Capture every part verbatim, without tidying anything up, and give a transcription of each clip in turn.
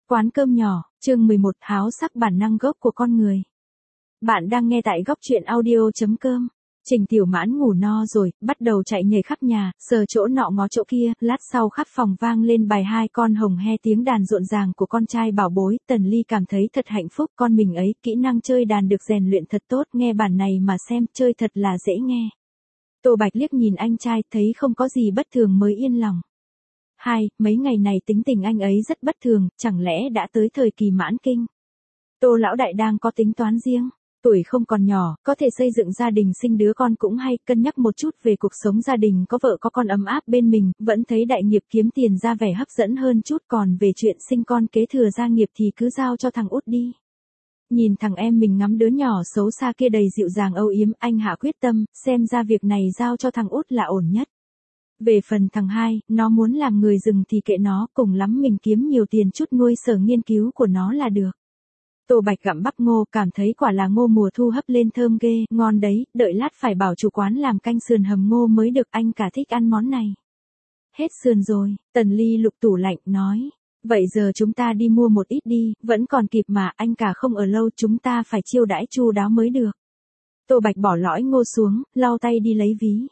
Quán cơm nhỏ, chương mười một, háo sắc bản năng gốc của con người. Bạn đang nghe tại góc truyện audio.com. Trình Tiểu Mãn ngủ no rồi, bắt đầu chạy nhảy khắp nhà, sờ chỗ nọ ngó chỗ kia, lát sau khắp phòng vang lên bài hai con hồng he tiếng đàn rộn ràng của con trai bảo bối. Tần Ly cảm thấy thật hạnh phúc, con mình ấy, kỹ năng chơi đàn được rèn luyện thật tốt, nghe bản này mà xem, chơi thật là dễ nghe. Tô Bạch liếc nhìn anh trai, thấy không có gì bất thường mới yên lòng. Hai, mấy ngày này tính tình anh ấy rất bất thường, chẳng lẽ đã tới thời kỳ mãn kinh. Tô lão đại đang có tính toán riêng, tuổi không còn nhỏ, có thể xây dựng gia đình sinh đứa con cũng hay, cân nhắc một chút về cuộc sống gia đình có vợ có con ấm áp bên mình, vẫn thấy đại nghiệp kiếm tiền ra vẻ hấp dẫn hơn chút, còn về chuyện sinh con kế thừa gia nghiệp thì cứ giao cho thằng út đi. Nhìn thằng em mình ngắm đứa nhỏ xấu xa kia đầy dịu dàng âu yếm, anh hạ quyết tâm, xem ra việc này giao cho thằng út là ổn nhất. Về phần thằng hai, nó muốn làm người rừng thì kệ nó, cùng lắm mình kiếm nhiều tiền chút nuôi sở nghiên cứu của nó là được. Tô Bạch gặm bắp ngô, cảm thấy quả là ngô mùa thu hấp lên thơm ghê, ngon đấy, đợi lát phải bảo chủ quán làm canh sườn hầm ngô mới được, anh cả thích ăn món này. Hết sườn rồi, Tần Ly lục tủ lạnh, nói. Vậy giờ chúng ta đi mua một ít đi, vẫn còn kịp mà, anh cả không ở lâu, chúng ta phải chiêu đãi chu đáo mới được. Tô Bạch bỏ lõi ngô xuống, lau tay đi lấy ví.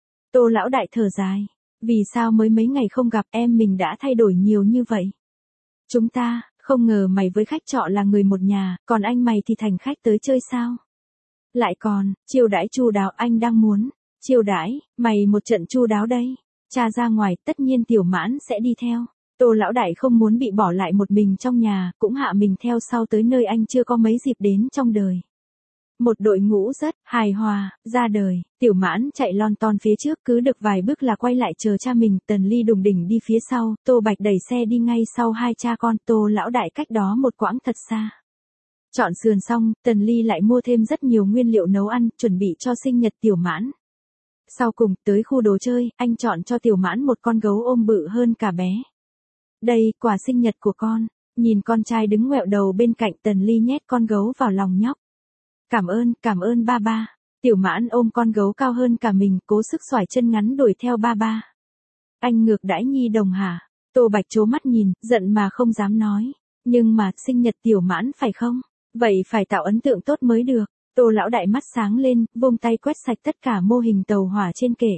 Tô lão đại thở dài. Vì sao mới mấy ngày không gặp, em mình đã thay đổi nhiều như vậy? Chúng ta, không ngờ mày với khách trọ là người một nhà, còn anh mày thì thành khách tới chơi sao? Lại còn, chiêu đãi chu đáo, anh đang muốn. Chiêu đãi, mày một trận chu đáo đây. Cha ra ngoài, tất nhiên Tiểu Mãn sẽ đi theo. Tô lão đại không muốn bị bỏ lại một mình trong nhà, cũng hạ mình theo sau tới nơi anh chưa có mấy dịp đến trong đời. Một đội ngũ rất hài hòa ra đời, Tiểu Mãn chạy lon ton phía trước, cứ được vài bước là quay lại chờ cha mình. Tần Ly đùng đỉnh đi phía sau, Tô Bạch đẩy xe đi ngay sau hai cha con. Tô lão đại cách đó một quãng thật xa. Chọn sườn xong, Tần Ly lại mua thêm rất nhiều nguyên liệu nấu ăn, chuẩn bị cho sinh nhật Tiểu Mãn. Sau cùng, tới khu đồ chơi, anh chọn cho Tiểu Mãn một con gấu ôm bự hơn cả bé. Đây, quà sinh nhật của con. Nhìn con trai đứng ngoẹo đầu bên cạnh, Tần Ly nhét con gấu vào lòng nhóc. Cảm ơn, cảm ơn ba ba. Tiểu Mãn ôm con gấu cao hơn cả mình, cố sức xoải chân ngắn đuổi theo ba ba. Anh ngược đãi nhi đồng hả? Tô Bạch trố mắt nhìn, giận mà không dám nói. Nhưng mà, sinh nhật Tiểu Mãn phải không? Vậy phải tạo ấn tượng tốt mới được. Tô lão đại mắt sáng lên, vung tay quét sạch tất cả mô hình tàu hỏa trên kệ.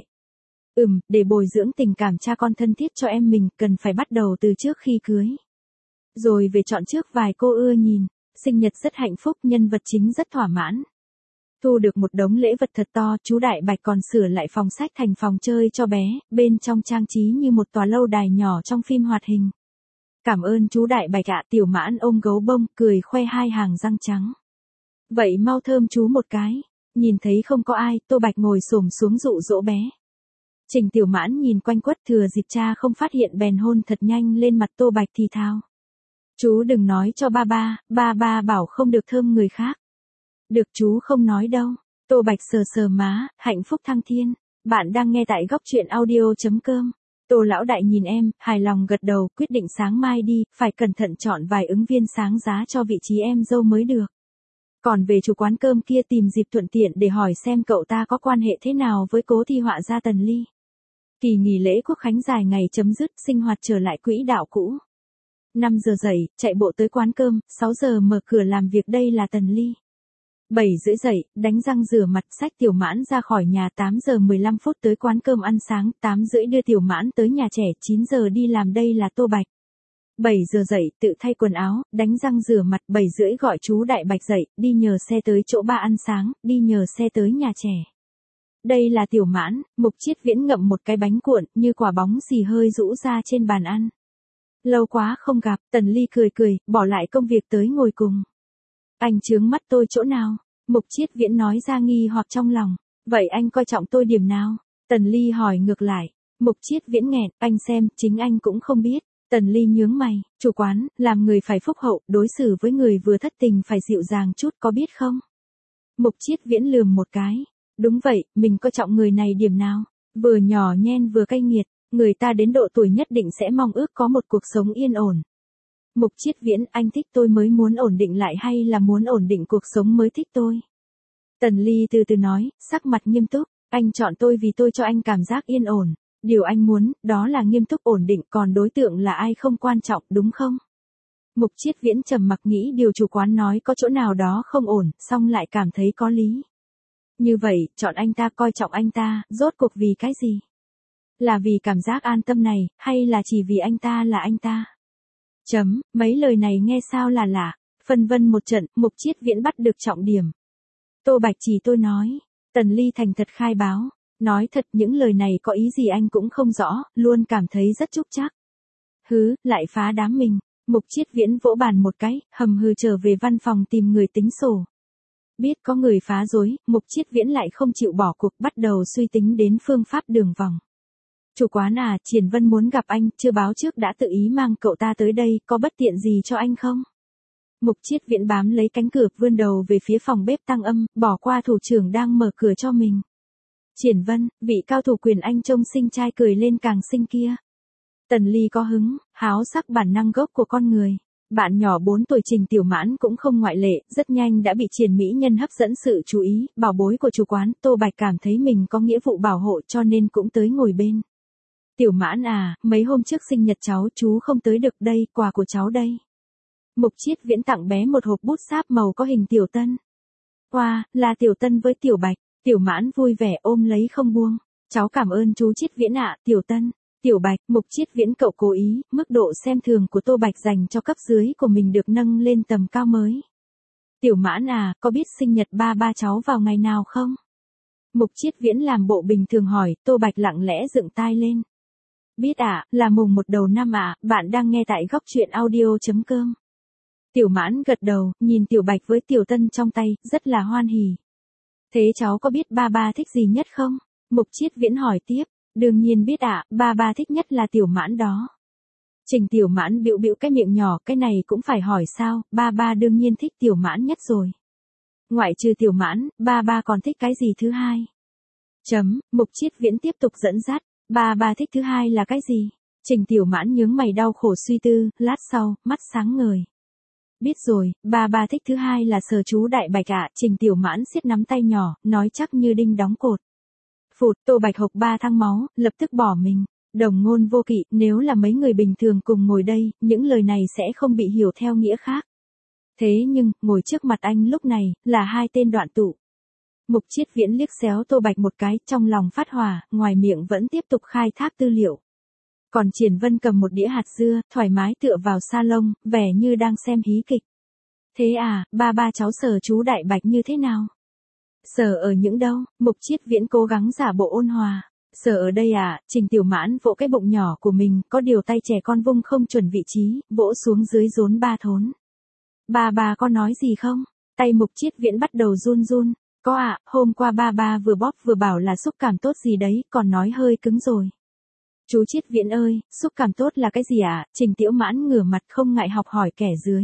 Ừm, để bồi dưỡng tình cảm cha con thân thiết cho em mình, cần phải bắt đầu từ trước khi cưới. Rồi về chọn trước vài cô ưa nhìn. Sinh nhật rất hạnh phúc, nhân vật chính rất thỏa mãn. Thu được một đống lễ vật thật to, chú Đại Bạch còn sửa lại phòng sách thành phòng chơi cho bé, bên trong trang trí như một tòa lâu đài nhỏ trong phim hoạt hình. Cảm ơn chú Đại Bạch ạ. Tiểu Mãn ôm gấu bông, cười khoe hai hàng răng trắng. Vậy mau thơm chú một cái. Nhìn thấy không có ai, Tô Bạch ngồi xổm xuống dụ dỗ bé. Trình Tiểu Mãn nhìn quanh quất, thừa dịp cha không phát hiện bèn hôn thật nhanh lên mặt Tô Bạch thì thào. Chú đừng nói cho ba ba, ba ba bảo không được thơm người khác. Được, chú không nói đâu. Tô Bạch sờ sờ má, hạnh phúc thăng thiên. Bạn đang nghe tại góc truyện audio.com. Tô lão đại nhìn em, hài lòng gật đầu, quyết định sáng mai đi, phải cẩn thận chọn vài ứng viên sáng giá cho vị trí em dâu mới được. Còn về chủ quán cơm kia, tìm dịp thuận tiện để hỏi xem cậu ta có quan hệ thế nào với cố thi họa gia Tần Ly. Kỳ nghỉ lễ Quốc khánh dài ngày chấm dứt, sinh hoạt trở lại quỹ đạo cũ. năm giờ dậy, chạy bộ tới quán cơm, sáu giờ mở cửa làm việc, đây là Tần Ly. bảy rưỡi dậy, đánh răng rửa mặt, xách Tiểu Mãn ra khỏi nhà, tám giờ mười lăm phút tới quán cơm ăn sáng, tám rưỡi đưa Tiểu Mãn tới nhà trẻ, chín giờ đi làm, đây là Tô Bạch. bảy giờ dậy, tự thay quần áo, đánh răng rửa mặt, bảy rưỡi gọi chú Đại Bạch dậy, đi nhờ xe tới chỗ ba ăn sáng, đi nhờ xe tới nhà trẻ. Đây là Tiểu Mãn. Mục Chiết Viễn ngậm một cái bánh cuộn, như quả bóng xì hơi rũ ra trên bàn ăn. Lâu quá không gặp, Tần Ly cười cười, bỏ lại công việc tới ngồi cùng. Anh chướng mắt tôi chỗ nào? Mục Chiết Viễn nói ra nghi hoặc trong lòng. Vậy anh coi trọng tôi điểm nào? Tần Ly hỏi ngược lại. Mục Chiết Viễn nghẹn, anh xem, chính anh cũng không biết. Tần Ly nhướng mày, chủ quán, làm người phải phúc hậu, đối xử với người vừa thất tình phải dịu dàng chút, có biết không? Mục Chiết Viễn lườm một cái. Đúng vậy, mình coi trọng người này điểm nào? Vừa nhỏ nhen vừa cay nghiệt. Người ta đến độ tuổi nhất định sẽ mong ước có một cuộc sống yên ổn. Mục Chiết Viễn, anh thích tôi mới muốn ổn định lại hay là muốn ổn định cuộc sống mới thích tôi? Tần Ly từ từ nói, sắc mặt nghiêm túc, anh chọn tôi vì tôi cho anh cảm giác yên ổn. Điều anh muốn, đó là nghiêm túc ổn định, còn đối tượng là ai không quan trọng, đúng không? Mục Chiết Viễn trầm mặc nghĩ điều chủ quán nói có chỗ nào đó không ổn, xong lại cảm thấy có lý. Như vậy, chọn anh ta coi trọng anh ta, rốt cuộc vì cái gì? Là vì cảm giác an tâm này, hay là chỉ vì anh ta là anh ta? Chấm, mấy lời này nghe sao là lạ. Phân vân một trận, Mục Chiết Viễn bắt được trọng điểm. Tô Bạch chỉ tôi nói. Tần Ly thành thật khai báo. Nói thật những lời này có ý gì anh cũng không rõ, luôn cảm thấy rất trúc trắc. Hứ, lại phá đám mình. Mục Chiết Viễn vỗ bàn một cái, hầm hừ trở về văn phòng tìm người tính sổ. Biết có người phá rối, Mục Chiết Viễn lại không chịu bỏ cuộc, bắt đầu suy tính đến phương pháp đường vòng. Chủ quán à, Triển Vân muốn gặp anh, chưa báo trước đã tự ý mang cậu ta tới đây, có bất tiện gì cho anh không? Mục Chiết Viễn bám lấy cánh cửa, vươn đầu về phía phòng bếp tăng âm, bỏ qua thủ trưởng đang mở cửa cho mình. Triển Vân, vị cao thủ quyền anh trông xinh trai cười lên càng xinh kia. Tần Ly có hứng, háo sắc bản năng gốc của con người. Bạn nhỏ bốn tuổi Trình Tiểu Mãn cũng không ngoại lệ, rất nhanh đã bị Triển mỹ nhân hấp dẫn sự chú ý, bảo bối của chủ quán, Tô Bạch cảm thấy mình có nghĩa vụ bảo hộ cho nên cũng tới ngồi bên. Tiểu Mãn à, mấy hôm trước sinh nhật cháu chú không tới được đây, quà của cháu đây. Mục Chiết Viễn tặng bé một hộp bút sáp màu có hình Tiểu Tân. Wow, là Tiểu Tân với Tiểu Bạch. Tiểu Mãn vui vẻ ôm lấy không buông. Cháu cảm ơn chú Chiết Viễn ạ, Tiểu Tân. Tiểu Bạch, Mục Chiết Viễn cậu cố ý, mức độ xem thường của Tô Bạch dành cho cấp dưới của mình được nâng lên tầm cao mới. Tiểu Mãn à, có biết sinh nhật ba ba cháu vào ngày nào không? Mục Chiết Viễn làm bộ bình thường hỏi, Tô Bạch lặng lẽ dựng tai lên. Biết ạ, à, là mùng một đầu năm ạ, à, bạn đang nghe tại góc truyện audio chấm com. Tiểu Mãn gật đầu, nhìn Tiểu Bạch với Tiểu Tân trong tay, rất là hoan hỉ. Thế cháu có biết ba ba thích gì nhất không? Mục Chiết Viễn hỏi tiếp. Đương nhiên biết ạ, à, ba ba thích nhất là Tiểu Mãn đó. Trình Tiểu Mãn bĩu bĩu cái miệng nhỏ, cái này cũng phải hỏi sao, ba ba đương nhiên thích Tiểu Mãn nhất rồi. Ngoại trừ Tiểu Mãn, ba ba còn thích cái gì thứ hai? Chấm, Mục Chiết Viễn tiếp tục dẫn dắt, ba ba thích thứ hai là cái gì? Trình Tiểu Mãn nhướng mày đau khổ suy tư, lát sau, mắt sáng ngời. Biết rồi, ba ba thích thứ hai là Sở Chú Đại Bạch ạ, à. Trình Tiểu Mãn siết nắm tay nhỏ, nói chắc như đinh đóng cột. Phụt, Tô Bạch hộc ba thang máu, lập tức bỏ mình. Đồng ngôn vô kỵ, nếu là mấy người bình thường cùng ngồi đây, những lời này sẽ không bị hiểu theo nghĩa khác. Thế nhưng, ngồi trước mặt anh lúc này, là hai tên đoạn tụ. Mục Chiết Viễn liếc xéo Tô Bạch một cái, trong lòng phát hỏa, ngoài miệng vẫn tiếp tục khai thác tư liệu. Còn Triển Vân cầm một đĩa hạt dưa, thoải mái tựa vào salon, vẻ như đang xem hí kịch. Thế à, ba ba cháu Sở Chú Đại Bạch như thế nào? Sở ở những đâu? Mục Chiết Viễn cố gắng giả bộ ôn hòa. Sở ở đây à? Trình Tiểu Mãn vỗ cái bụng nhỏ của mình, có điều tay trẻ con vung không chuẩn vị trí, vỗ xuống dưới rốn ba thốn. Ba ba có nói gì không? Tay Mục Chiết Viễn bắt đầu run run. Có ạ, à, hôm qua ba ba vừa bóp vừa bảo là xúc cảm tốt gì đấy, còn nói hơi cứng rồi. Chú Chiết Viễn ơi, xúc cảm tốt là cái gì ạ? À? Trình Tiểu Mãn ngửa mặt không ngại học hỏi kẻ dưới.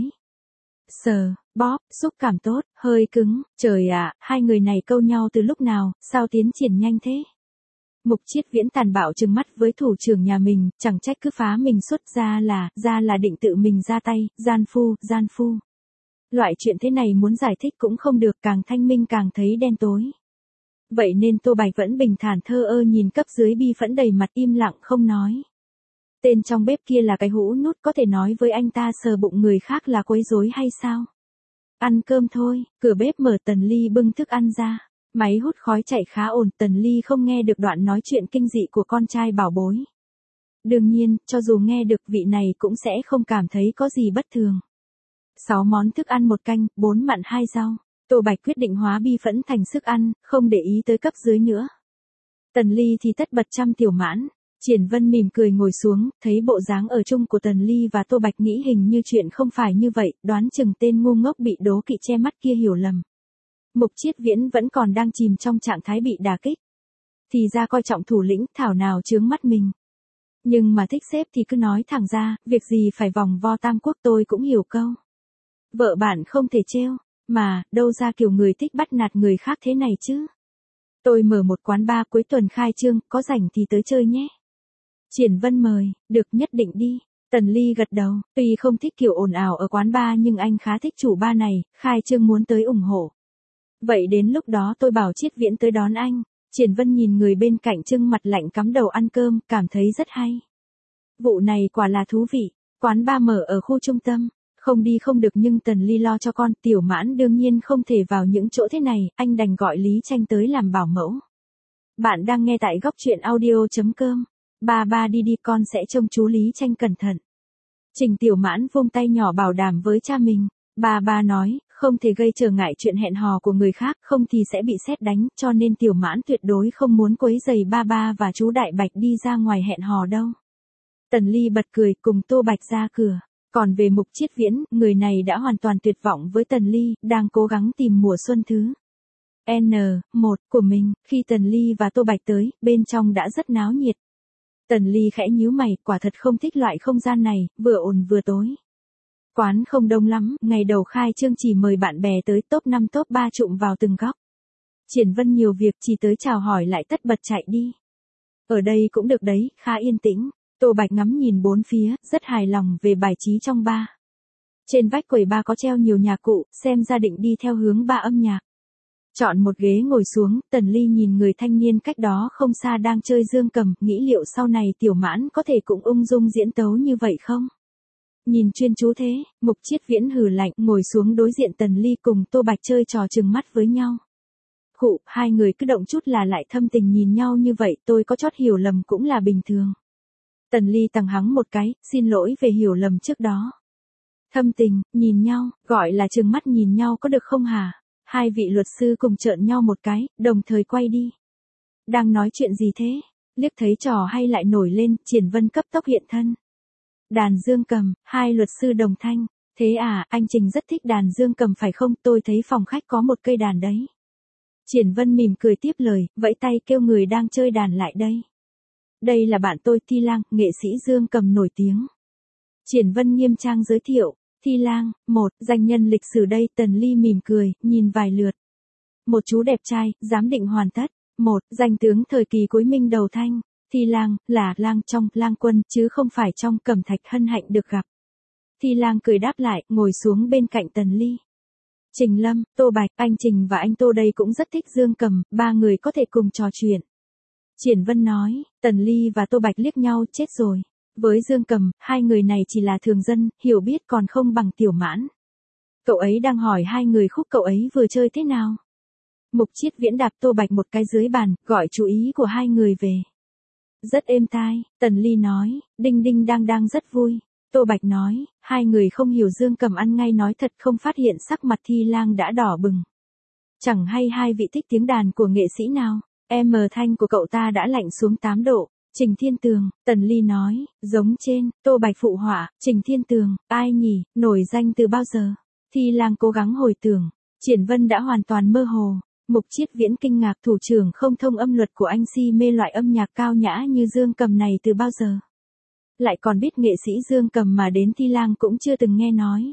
Sờ, bóp, xúc cảm tốt, hơi cứng, trời ạ, à, hai người này câu nhau từ lúc nào, sao tiến triển nhanh thế? Mục Chiết Viễn tàn bạo trừng mắt với thủ trưởng nhà mình, chẳng trách cứ phá mình xuất ra là, ra là định tự mình ra tay, gian phu, gian phu. Loại chuyện thế này muốn giải thích cũng không được, càng thanh minh càng thấy đen tối. Vậy nên Tô Bạch vẫn bình thản thơ ơ nhìn cấp dưới bi phẫn đầy mặt im lặng không nói. Tên trong bếp kia là cái hũ nút, có thể nói với anh ta sờ bụng người khác là quấy rối hay sao? Ăn cơm thôi, cửa bếp mở, Tần Ly bưng thức ăn ra. Máy hút khói chạy khá ổn, Tần Ly không nghe được đoạn nói chuyện kinh dị của con trai bảo bối. Đương nhiên, cho dù nghe được vị này cũng sẽ không cảm thấy có gì bất thường. Sáu món thức ăn một canh, bốn mặn hai rau. Tô Bạch quyết định hóa bi phẫn thành sức ăn, không để ý tới cấp dưới nữa. Tần Ly thì tất bật chăm Tiểu Mãn. Triển Vân mỉm cười ngồi xuống, thấy bộ dáng ở chung của Tần Ly và Tô Bạch nghĩ hình như chuyện không phải như vậy, đoán chừng tên ngu ngốc bị đố kỵ che mắt kia hiểu lầm. Mục Chiết Viễn vẫn còn đang chìm trong trạng thái bị đả kích. Thì ra coi trọng thủ lĩnh, thảo nào chướng mắt mình. Nhưng mà thích sếp thì cứ nói thẳng ra, việc gì phải vòng vo tam quốc, tôi cũng hiểu câu. Vợ bạn không thể trêu, mà, đâu ra kiểu người thích bắt nạt người khác thế này chứ. Tôi mở một quán bar cuối tuần khai trương, có rảnh thì tới chơi nhé. Triển Vân mời, được nhất định đi. Tần Ly gật đầu, tuy không thích kiểu ồn ào ở quán bar nhưng anh khá thích chủ bar này, khai trương muốn tới ủng hộ. Vậy đến lúc đó tôi bảo Chiết Viễn tới đón anh. Triển Vân nhìn người bên cạnh trưng mặt lạnh cắm đầu ăn cơm, cảm thấy rất hay. Vụ này quả là thú vị. Quán bar mở ở khu trung tâm, Không đi không được nhưng Tần Ly lo cho con, Tiểu Mãn đương nhiên không thể vào những chỗ thế này, anh đành gọi Lý Tranh tới làm bảo mẫu. Bạn đang nghe tại góc truyện audio.com. Ba ba đi đi, con sẽ trông chú Lý Tranh cẩn thận. Trình Tiểu Mãn vung tay nhỏ bảo đảm với cha mình. Ba ba nói, không thể gây trở ngại chuyện hẹn hò của người khác, không thì sẽ bị sét đánh, cho nên Tiểu Mãn tuyệt đối không muốn quấy rầy ba ba và chú Đại Bạch đi ra ngoài hẹn hò đâu. Tần Ly bật cười cùng Tô Bạch ra cửa. Còn về Mục Chiết Viễn, người này đã hoàn toàn tuyệt vọng với Tần Ly, đang cố gắng tìm mùa xuân thứ N một của mình. Khi Tần Ly và Tô Bạch tới, bên trong đã rất náo nhiệt. Tần Ly khẽ nhíu mày, quả thật không thích loại không gian này, vừa ồn vừa tối. Quán không đông lắm, ngày đầu khai trương chỉ mời bạn bè tới top năm top ba trụm vào từng góc. Triển Vân nhiều việc chỉ tới chào hỏi lại tất bật chạy đi. Ở đây cũng được đấy, khá yên tĩnh. Tô Bạch ngắm nhìn bốn phía, rất hài lòng về bài trí trong bar. Trên vách quầy bar có treo nhiều nhạc cụ, xem ra định đi theo hướng bar âm nhạc. Chọn một ghế ngồi xuống, Tần Ly nhìn người thanh niên cách đó không xa đang chơi dương cầm, nghĩ liệu sau này Tiểu Mãn có thể cũng ung dung diễn tấu như vậy không? Nhìn chuyên chú thế, Mục Chiết Viễn hừ lạnh, ngồi xuống đối diện Tần Ly cùng Tô Bạch chơi trò trừng mắt với nhau. Khụ, hai người cứ động chút là lại thâm tình nhìn nhau như vậy, tôi có chót hiểu lầm cũng là bình thường. Tần Ly tằng hắng một cái, xin lỗi về hiểu lầm trước đó. Thâm tình, nhìn nhau, gọi là trừng mắt nhìn nhau có được không hả? Hai vị luật sư cùng trợn nhau một cái, đồng thời quay đi. Đang nói chuyện gì thế? Liếc thấy trò hay lại nổi lên, Triển Vân cấp tốc hiện thân. Đàn dương cầm, hai luật sư đồng thanh. Thế à, anh Trình rất thích đàn dương cầm phải không? Tôi thấy phòng khách có một cây đàn đấy. Triển Vân mỉm cười tiếp lời, vẫy tay kêu người đang chơi đàn lại đây. Đây là bạn tôi Thi Lang, nghệ sĩ dương cầm nổi tiếng. Triển Vân nghiêm trang giới thiệu. Thi Lang, một, danh nhân lịch sử đây. Tần Ly mỉm cười, nhìn vài lượt. Một chú đẹp trai, giám định hoàn tất. Một, danh tướng thời kỳ cuối Minh đầu Thanh. Thi Lang, là lang trong Lang Quân, chứ không phải trong Cẩm Thạch, hân hạnh được gặp. Thi Lang cười đáp lại, ngồi xuống bên cạnh Tần Ly. Trình Lâm, Tô Bạch, anh Trình và anh Tô đây cũng rất thích dương cầm, ba người có thể cùng trò chuyện. Triển Vân nói. Tần Ly và Tô Bạch liếc nhau, chết rồi. Với dương cầm, hai người này chỉ là thường dân, hiểu biết còn không bằng Tiểu Mãn. Cậu ấy đang hỏi hai người khúc cậu ấy vừa chơi thế nào. Mục Chiết Viễn đạp Tô Bạch một cái dưới bàn, gọi chú ý của hai người về. Rất êm tai, Tần Ly nói, đinh đinh đang đang rất vui. Tô Bạch nói, hai người không hiểu dương cầm ăn ngay nói thật không phát hiện sắc mặt Thi Lang đã đỏ bừng. Chẳng hay hai vị thích tiếng đàn của nghệ sĩ nào, em thanh của cậu ta đã lạnh xuống tám độ. Trình Thiên Tường, Tần Ly nói, giống trên. Tô Bạch phụ họa, Trình Thiên Tường, ai nhỉ, nổi danh từ bao giờ? Thi Lang cố gắng hồi tưởng, Triển Vân đã hoàn toàn mơ hồ. Mục Chiết Viễn kinh ngạc, thủ trưởng không thông âm luật của anh si mê loại âm nhạc cao nhã như dương cầm này từ bao giờ? Lại còn biết nghệ sĩ dương cầm mà đến Thi Lang cũng chưa từng nghe nói.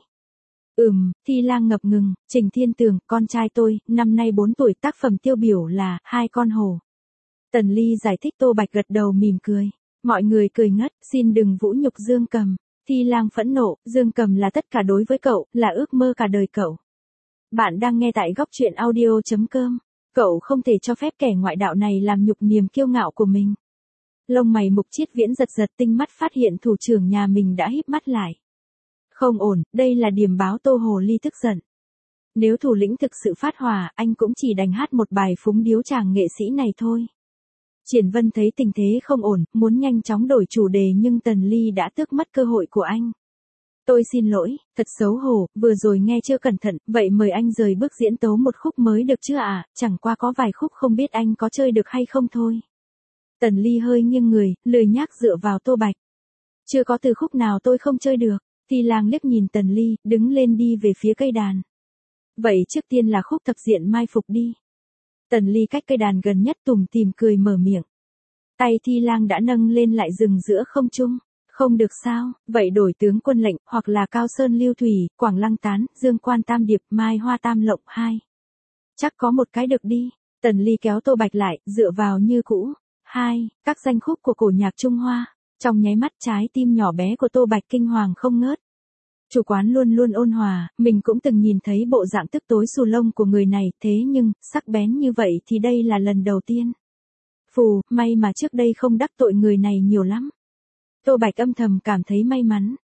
Ừm, Thi Lang ngập ngừng. Trình Thiên Tường, con trai tôi, năm nay bốn tuổi, tác phẩm tiêu biểu là Hai con hổ. Tần Ly giải thích. Tô Bạch gật đầu mỉm cười. Mọi người cười ngất, xin đừng vũ nhục dương cầm. Thi Lang phẫn nộ, dương cầm là tất cả đối với cậu, là ước mơ cả đời cậu. Bạn đang nghe tại góc truyện audio.com. Cậu không thể cho phép kẻ ngoại đạo này làm nhục niềm kiêu ngạo của mình. Lông mày Mục Chiết Viễn giật giật, tinh mắt phát hiện thủ trưởng nhà mình đã híp mắt lại. Không ổn, đây là điểm báo. Tô Hồ Ly tức giận. Nếu thủ lĩnh thực sự phát hỏa, anh cũng chỉ đành hát một bài phúng điếu chàng nghệ sĩ này thôi. Triển Vân thấy tình thế không ổn, muốn nhanh chóng đổi chủ đề nhưng Tần Ly đã tước mất cơ hội của anh. Tôi xin lỗi, thật xấu hổ, vừa rồi nghe chưa cẩn thận, vậy mời anh rời bước diễn tấu một khúc mới được chưa ạ, à? Chẳng qua có vài khúc không biết anh có chơi được hay không thôi. Tần Ly hơi nghiêng người, lười nhác dựa vào Tô Bạch. Chưa có từ khúc nào tôi không chơi được. Thi Lang liếc nhìn Tần Ly, đứng lên đi về phía cây đàn. Vậy trước tiên là khúc Thập Diện Mai Phục đi. Tần Ly cách cây đàn gần nhất tủm tỉm cười mở miệng. Tay Thi Lang đã nâng lên lại dừng giữa không trung. Không được sao, vậy đổi Tướng Quân Lệnh, hoặc là Cao Sơn Lưu Thủy, Quảng Lăng Tán, Dương Quan Tam Điệp, Mai Hoa Tam Lộng hai. Chắc có một cái được đi. Tần Ly kéo Tô Bạch lại, dựa vào như cũ. Hai, các danh khúc của cổ nhạc Trung Hoa. Trong nháy mắt trái tim nhỏ bé của Tô Bạch kinh hoàng không ngớt. Chủ quán luôn luôn ôn hòa, mình cũng từng nhìn thấy bộ dạng tức tối xù lông của người này, thế nhưng, sắc bén như vậy thì đây là lần đầu tiên. Phù, may mà trước đây không đắc tội người này nhiều lắm. Tô Bạch âm thầm cảm thấy may mắn.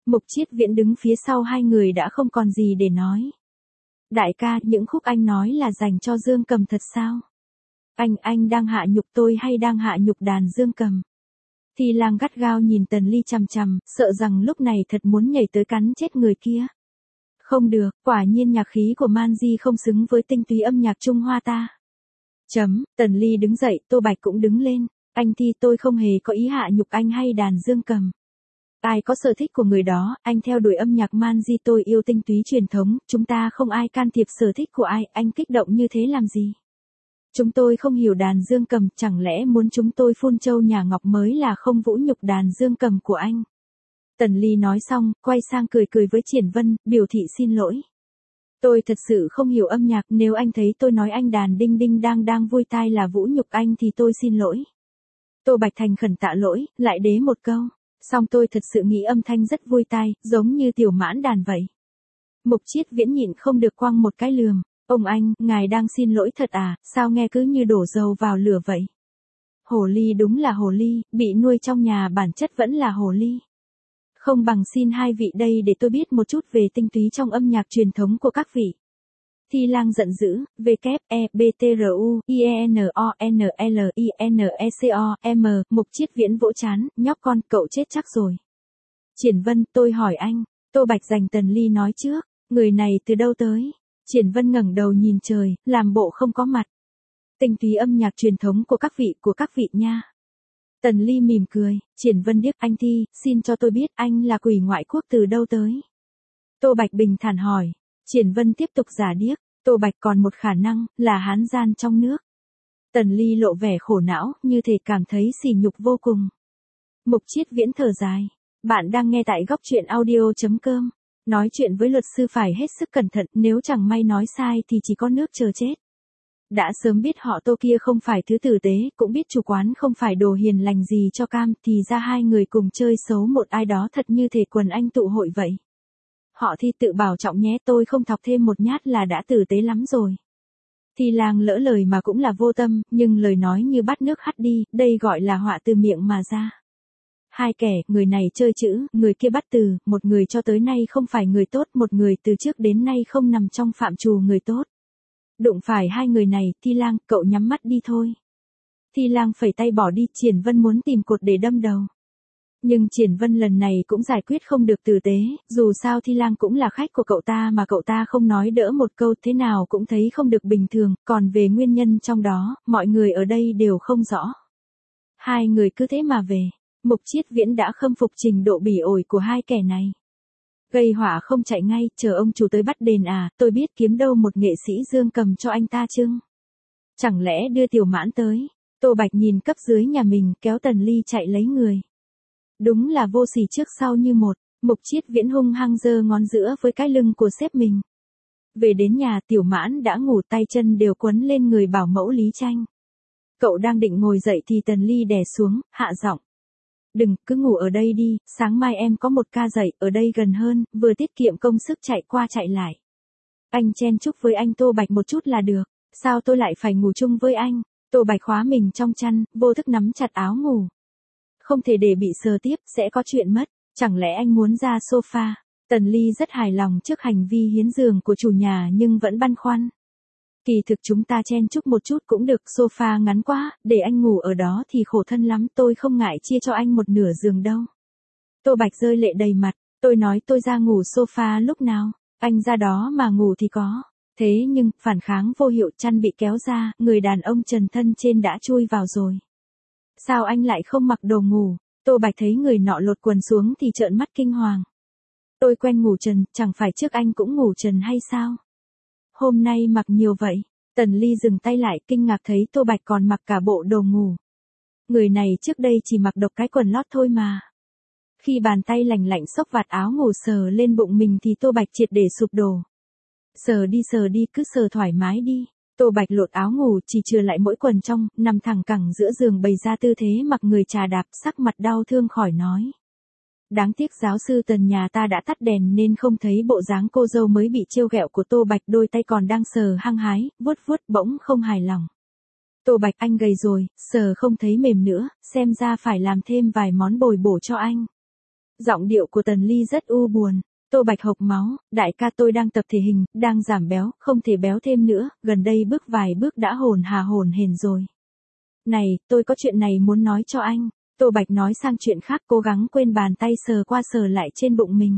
Mục Chiết Viễn đứng phía sau hai người đã không còn gì để nói. Đại ca, những khúc anh nói là dành cho Dương Cầm thật sao? Anh, anh đang hạ nhục tôi hay đang hạ nhục đàn Dương Cầm? Thi Lang gắt gao nhìn Tần Ly chằm chằm, sợ rằng lúc này thật muốn nhảy tới cắn chết người kia. Không được, quả nhiên nhạc khí của Manji không xứng với tinh túy âm nhạc Trung Hoa ta. Chấm, Tần Ly đứng dậy, Tô Bạch cũng đứng lên. Anh Thi, tôi không hề có ý hạ nhục anh hay đàn Dương Cầm. Ai có sở thích của người đó, anh theo đuổi âm nhạc Manji, tôi yêu tinh túy truyền thống, chúng ta không ai can thiệp sở thích của ai, anh kích động như thế làm gì? Chúng tôi không hiểu đàn Dương Cầm, chẳng lẽ muốn chúng tôi phun châu nhà Ngọc mới là không vũ nhục đàn Dương Cầm của anh? Tần Ly nói xong, quay sang cười cười với Triển Vân, biểu thị xin lỗi. Tôi thật sự không hiểu âm nhạc, nếu anh thấy tôi nói anh đàn đinh đinh đang đang vui tai là vũ nhục anh thì tôi xin lỗi. Tô Bạch thành khẩn tạ lỗi, lại đế một câu. Xong tôi thật sự nghĩ âm thanh rất vui tai, giống như Tiểu Mãn đàn vậy. Mục Chiết Viễn nhịn không được quăng một cái lườm. Ông anh, ngài đang xin lỗi thật à, sao nghe cứ như đổ dầu vào lửa vậy? Hồ ly đúng là hồ ly, bị nuôi trong nhà bản chất vẫn là hồ ly. Không bằng xin hai vị đây để tôi biết một chút về tinh túy trong âm nhạc truyền thống của các vị. Thi Lang giận dữ, W, E, B, T, R, U, I, E, N, O, N, L, I, N, E, C, O, M, Mục Chiết Viễn vỗ chán, nhóc con, cậu chết chắc rồi. Triển Vân, tôi hỏi anh, Tô Bạch giành Tần Ly nói trước, người này từ đâu tới? Triển Vân ngẩng đầu nhìn trời, làm bộ không có mặt. Tinh túy âm nhạc truyền thống của các vị, của các vị nha. Tần Ly mỉm cười, Triển Vân điếc, anh Thi, xin cho tôi biết anh là quỷ ngoại quốc từ đâu tới? Tô Bạch bình thản hỏi, Triển Vân tiếp tục giả điếc, Tô Bạch còn một khả năng, là hán gian trong nước. Tần Ly lộ vẻ khổ não, như thể cảm thấy sỉ nhục vô cùng. Mục Chiết Viễn thở dài, bạn đang nghe tại góc truyện audio.com. Nói chuyện với luật sư phải hết sức cẩn thận, nếu chẳng may nói sai thì chỉ có nước chờ chết. Đã sớm biết họ Tô kia không phải thứ tử tế, cũng biết chủ quán không phải đồ hiền lành gì cho cam, thì ra hai người cùng chơi xấu một ai đó thật như thể quần anh tụ hội vậy. Họ Thi tự bảo trọng nhé, tôi không thọc thêm một nhát là đã tử tế lắm rồi. Thi Lang lỡ lời mà cũng là vô tâm, nhưng lời nói như bát nước hắt đi, đây gọi là họa từ miệng mà ra. Hai kẻ, người này chơi chữ, người kia bắt từ, một người cho tới nay không phải người tốt, một người từ trước đến nay không nằm trong phạm trù người tốt. Đụng phải hai người này, Thi Lang, cậu nhắm mắt đi thôi. Thi Lang phẩy tay bỏ đi, Triển Vân muốn tìm cột để đâm đầu. Nhưng Triển Vân lần này cũng giải quyết không được tử tế, dù sao Thi Lang cũng là khách của cậu ta mà cậu ta không nói đỡ một câu thế nào cũng thấy không được bình thường, còn về nguyên nhân trong đó, mọi người ở đây đều không rõ. Hai người cứ thế mà về. Mục Chiết Viễn đã khâm phục trình độ bỉ ổi của hai kẻ này. Gây họa không chạy ngay, chờ ông chủ tới bắt đền à, tôi biết kiếm đâu một nghệ sĩ Dương Cầm cho anh ta chưng. Chẳng lẽ đưa Tiểu Mãn tới? Tô Bạch nhìn cấp dưới nhà mình, kéo Tần Ly chạy lấy người. Đúng là vô sỉ trước sau như một, Mục Chiết Viễn hung hăng giơ ngón giữa với cái lưng của sếp mình. Về đến nhà, Tiểu Mãn đã ngủ, tay chân đều quấn lên người bảo mẫu Lý Tranh. Cậu đang định ngồi dậy thì Tần Ly đè xuống, hạ giọng. Đừng, cứ ngủ ở đây đi, sáng mai em có một ca dạy, ở đây gần hơn, vừa tiết kiệm công sức chạy qua chạy lại. Anh chen chúc với anh Tô Bạch một chút là được, sao tôi lại phải ngủ chung với anh? Tô Bạch khóa mình trong chăn, vô thức nắm chặt áo ngủ. Không thể để bị sờ tiếp, sẽ có chuyện mất, chẳng lẽ anh muốn ra sofa? Tần Ly rất hài lòng trước hành vi hiến giường của chủ nhà nhưng vẫn băn khoăn. Kỳ thực chúng ta chen chúc một chút cũng được, sofa ngắn quá, để anh ngủ ở đó thì khổ thân lắm, tôi không ngại chia cho anh một nửa giường đâu. Tô Bạch rơi lệ đầy mặt, tôi nói tôi ra ngủ sofa lúc nào, anh ra đó mà ngủ thì có. Thế nhưng, phản kháng vô hiệu, chăn bị kéo ra, người đàn ông trần thân trên đã chui vào rồi. Sao anh lại không mặc đồ ngủ? Tô Bạch thấy người nọ lột quần xuống thì trợn mắt kinh hoàng. Tôi quen ngủ trần, chẳng phải trước anh cũng ngủ trần hay sao? Hôm nay mặc nhiều vậy. Tần Ly dừng tay lại, kinh ngạc thấy Tô Bạch còn mặc cả bộ đồ ngủ. Người này trước đây chỉ mặc độc cái quần lót thôi mà. Khi bàn tay lành lạnh xốc vạt áo ngủ sờ lên bụng mình thì Tô Bạch triệt để sụp đổ. Sờ đi sờ đi, cứ sờ thoải mái đi. Tô Bạch lột áo ngủ, chỉ chừa lại mỗi quần trong, nằm thẳng cẳng giữa giường bày ra tư thế mặc người trà đạp, sắc mặt đau thương khỏi nói. Đáng tiếc giáo sư Tần nhà ta đã tắt đèn nên không thấy bộ dáng cô dâu mới bị trêu ghẹo của Tô Bạch, đôi tay còn đang sờ hăng hái, vuốt vuốt bỗng không hài lòng. Tô Bạch, anh gầy rồi, sờ không thấy mềm nữa, xem ra phải làm thêm vài món bồi bổ cho anh. Giọng điệu của Tần Ly rất u buồn. Tô Bạch hộc máu, đại ca tôi đang tập thể hình, đang giảm béo, không thể béo thêm nữa, gần đây bước vài bước đã hồn hà hồn hển rồi. Này, tôi có chuyện này muốn nói cho anh. Tô Bạch nói sang chuyện khác, cố gắng quên bàn tay sờ qua sờ lại trên bụng mình.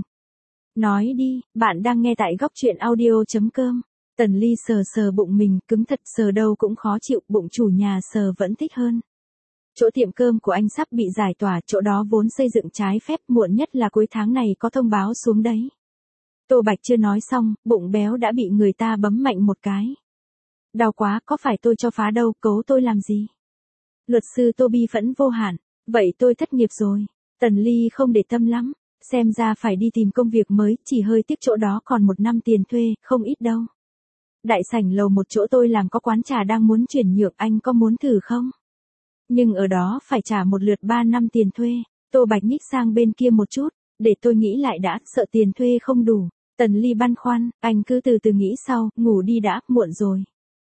Nói đi, bạn đang nghe tại góc truyện audio.com. Tần Ly sờ sờ bụng mình, cứng thật, sờ đâu cũng khó chịu, bụng chủ nhà sờ vẫn thích hơn. Chỗ tiệm cơm của anh sắp bị giải tỏa, chỗ đó vốn xây dựng trái phép, muộn nhất là cuối tháng này có thông báo xuống đấy. Tô Bạch chưa nói xong, bụng béo đã bị người ta bấm mạnh một cái. Đau quá, có phải tôi cho phá đâu, cấu tôi làm gì? Luật sư Tô Bi phẫn vô hạn, vậy tôi thất nghiệp rồi. Tần Ly không để tâm lắm, xem ra phải đi tìm công việc mới, chỉ hơi tiếc chỗ đó còn một năm tiền thuê, không ít đâu. Đại sảnh lầu một chỗ tôi làm có quán trà đang muốn chuyển nhượng, anh có muốn thử không? Nhưng ở đó phải trả một lượt ba năm tiền thuê. Tô Bạch nhích sang bên kia một chút, để tôi nghĩ lại đã, sợ tiền thuê không đủ. Tần Ly băn khoăn, anh cứ từ từ nghĩ sau, ngủ đi đã, muộn rồi.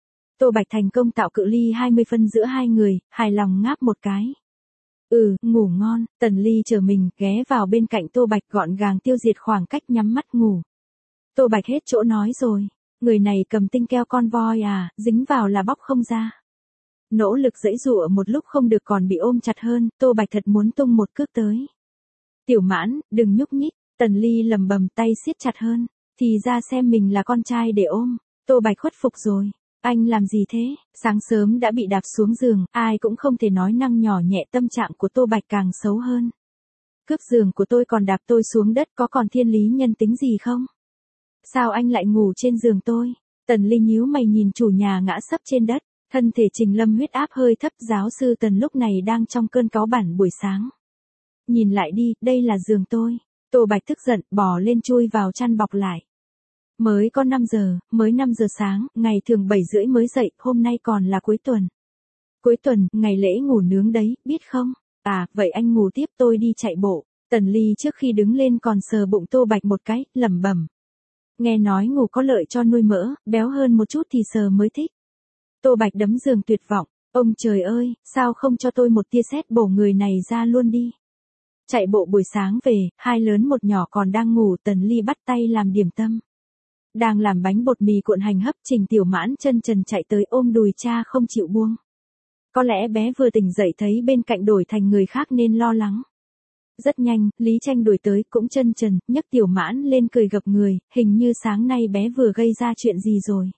Tô Bạch thành công tạo cự ly hai mươi phân giữa hai người, hài lòng ngáp một cái. Ừ, ngủ ngon. Tần Ly chờ mình, ghé vào bên cạnh Tô Bạch gọn gàng tiêu diệt khoảng cách, nhắm mắt ngủ. Tô Bạch hết chỗ nói rồi. Người này cầm tinh keo con voi à, dính vào là bóc không ra. Nỗ lực giãy giụa một lúc không được còn bị ôm chặt hơn, Tô Bạch thật muốn tung một cước tới. Tiểu Mãn, đừng nhúc nhích. Tần Ly lầm bầm, tay siết chặt hơn. Thì ra xem mình là con trai để ôm. Tô Bạch khuất phục rồi. Anh làm gì thế? Sáng sớm đã bị đạp xuống giường, ai cũng không thể nói năng nhỏ nhẹ, tâm trạng của Tô Bạch càng xấu hơn. Cướp giường của tôi còn đạp tôi xuống đất, có còn thiên lý nhân tính gì không? Sao anh lại ngủ trên giường tôi? Tần Ly nhíu mày nhìn chủ nhà ngã sấp trên đất, thân thể Trình Lâm huyết áp hơi thấp, giáo sư Tần lúc này đang trong cơn cáu bẳn buổi sáng. Nhìn lại đi, đây là giường tôi. Tô Bạch tức giận, bò lên chui vào chăn bọc lại. Mới có năm giờ, mới năm giờ sáng, ngày thường bảy rưỡi mới dậy, hôm nay còn là cuối tuần. Cuối tuần, ngày lễ ngủ nướng đấy, biết không? À, vậy anh ngủ tiếp, tôi đi chạy bộ. Tần Ly trước khi đứng lên còn sờ bụng Tô Bạch một cái, lẩm bẩm. Nghe nói ngủ có lợi cho nuôi mỡ, béo hơn một chút thì sờ mới thích. Tô Bạch đấm giường tuyệt vọng, ông trời ơi, sao không cho tôi một tia sét bổ người này ra luôn đi. Chạy bộ buổi sáng về, hai lớn một nhỏ còn đang ngủ, Tần Ly bắt tay làm điểm tâm. Đang làm bánh bột mì cuộn hành hấp, Trình Tiểu Mãn chân trần chạy tới ôm đùi cha không chịu buông. Có lẽ bé vừa tỉnh dậy thấy bên cạnh đổi thành người khác nên lo lắng. Rất nhanh, Lý Tranh đuổi tới cũng chân trần, nhấc Tiểu Mãn lên cười gập người, hình như sáng nay bé vừa gây ra chuyện gì rồi.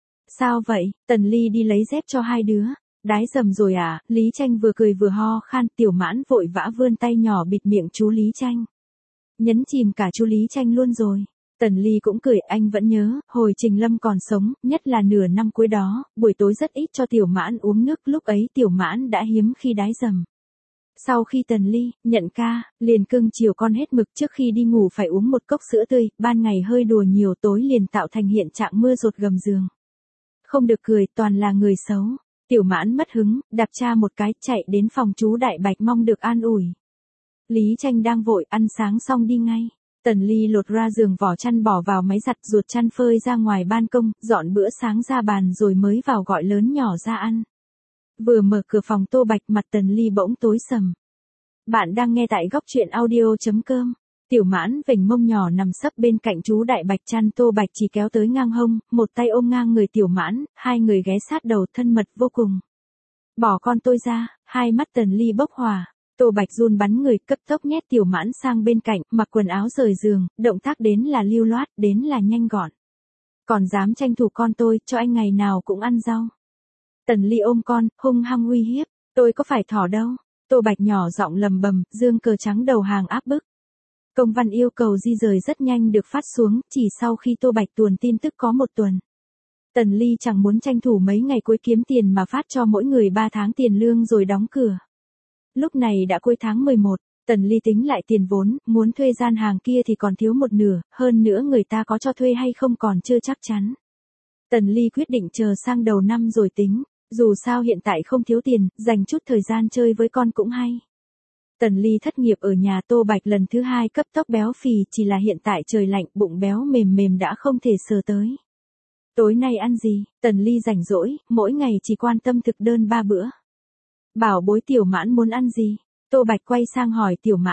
Sao vậy? Tần Ly đi lấy dép cho hai đứa. Đái dầm rồi à? Lý Tranh vừa cười vừa ho khan, Tiểu Mãn vội vã vươn tay nhỏ bịt miệng chú Lý Tranh. Nhấn chìm cả chú Lý Tranh luôn rồi. Tần Ly cũng cười, anh vẫn nhớ, hồi Trình Lâm còn sống, nhất là nửa năm cuối đó, buổi tối rất ít cho Tiểu Mãn uống nước, lúc ấy Tiểu Mãn đã hiếm khi đái dầm. Sau khi Tần Ly nhận ca, liền cưng chiều con hết mực, trước khi đi ngủ phải uống một cốc sữa tươi, ban ngày hơi đùa nhiều, tối liền tạo thành hiện trạng mưa dột gầm giường. Không được cười, toàn là người xấu. Tiểu Mãn mất hứng, đạp cha một cái, chạy đến phòng chú Đại Bạch mong được an ủi. Lý Tranh đang vội, ăn sáng xong đi ngay. Tần Ly lột ra giường vỏ chăn bỏ vào máy giặt, ruột chăn phơi ra ngoài ban công, dọn bữa sáng ra bàn rồi mới vào gọi lớn nhỏ ra ăn. Vừa mở cửa phòng Tô Bạch, mặt Tần Ly bỗng tối sầm. Bạn đang nghe tại góc truyện audio.com. Tiểu Mãn vểnh mông nhỏ nằm sấp bên cạnh chú Đại Bạch, chăn Tô Bạch chỉ kéo tới ngang hông, một tay ôm ngang người Tiểu Mãn, hai người ghé sát đầu, thân mật vô cùng. Bỏ con tôi ra, hai mắt Tần Ly bốc hỏa. Tô Bạch run bắn người, cấp tốc nhét Tiểu Mãn sang bên cạnh, mặc quần áo rời giường, động tác đến là lưu loát, đến là nhanh gọn. Còn dám tranh thủ con tôi, cho anh ngày nào cũng ăn rau. Tần Ly ôm con, hung hăng uy hiếp, tôi có phải thỏ đâu. Tô Bạch nhỏ giọng lầm bầm, dương cờ trắng đầu hàng áp bức. Công văn yêu cầu di rời rất nhanh được phát xuống, chỉ sau khi Tô Bạch tuồn tin tức có một tuần. Tần Ly chẳng muốn tranh thủ mấy ngày cuối kiếm tiền mà phát cho mỗi người ba tháng tiền lương rồi đóng cửa. Lúc này đã cuối tháng mười một, Tần Ly tính lại tiền vốn, muốn thuê gian hàng kia thì còn thiếu một nửa, hơn nữa người ta có cho thuê hay không còn chưa chắc chắn. Tần Ly quyết định chờ sang đầu năm rồi tính, dù sao hiện tại không thiếu tiền, dành chút thời gian chơi với con cũng hay. Tần Ly thất nghiệp ở nhà Tô Bạch lần thứ hai cấp tốc béo phì, chỉ là hiện tại trời lạnh, bụng béo mềm mềm đã không thể sờ tới. Tối nay ăn gì? Tần Ly rảnh rỗi, mỗi ngày chỉ quan tâm thực đơn ba bữa. Bảo bối Tiểu Mãn muốn ăn gì? Tô Bạch quay sang hỏi Tiểu Mãn.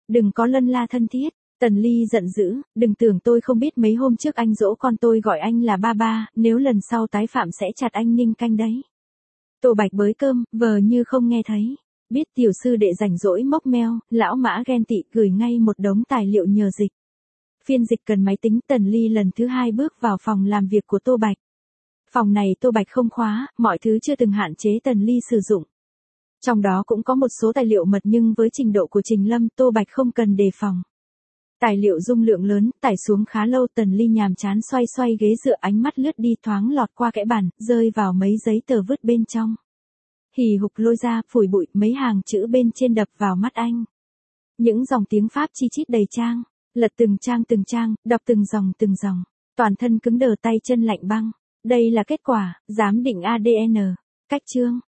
Đừng có lân la thân thiết. Tần Ly giận dữ, đừng tưởng tôi không biết mấy hôm trước anh dỗ con tôi gọi anh là ba ba, nếu lần sau tái phạm sẽ chặt anh ninh canh đấy. Tô Bạch bới cơm, vờ như không nghe thấy. Biết tiểu sư đệ rảnh rỗi mốc meo, lão Mã ghen tị gửi ngay một đống tài liệu nhờ dịch. Phiên dịch cần máy tính. Tần Ly lần thứ hai bước vào phòng làm việc của Tô Bạch. Phòng này Tô Bạch không khóa, mọi thứ chưa từng hạn chế Tần Ly sử dụng. Trong đó cũng có một số tài liệu mật nhưng với trình độ của Trình Lâm, Tô Bạch không cần đề phòng. Tài liệu dung lượng lớn, tải xuống khá lâu. Tần Ly nhàm chán xoay xoay ghế dựa, ánh mắt lướt đi thoáng lọt qua cái bàn, rơi vào mấy giấy tờ vứt bên trong. Hì hục lôi ra, phủi bụi, mấy hàng chữ bên trên đập vào mắt anh. Những dòng tiếng Pháp chi chít đầy trang, lật từng trang từng trang, đọc từng dòng từng dòng. Toàn thân cứng đờ, tay chân lạnh băng. Đây là kết quả, giám định a đê en. Cách chương.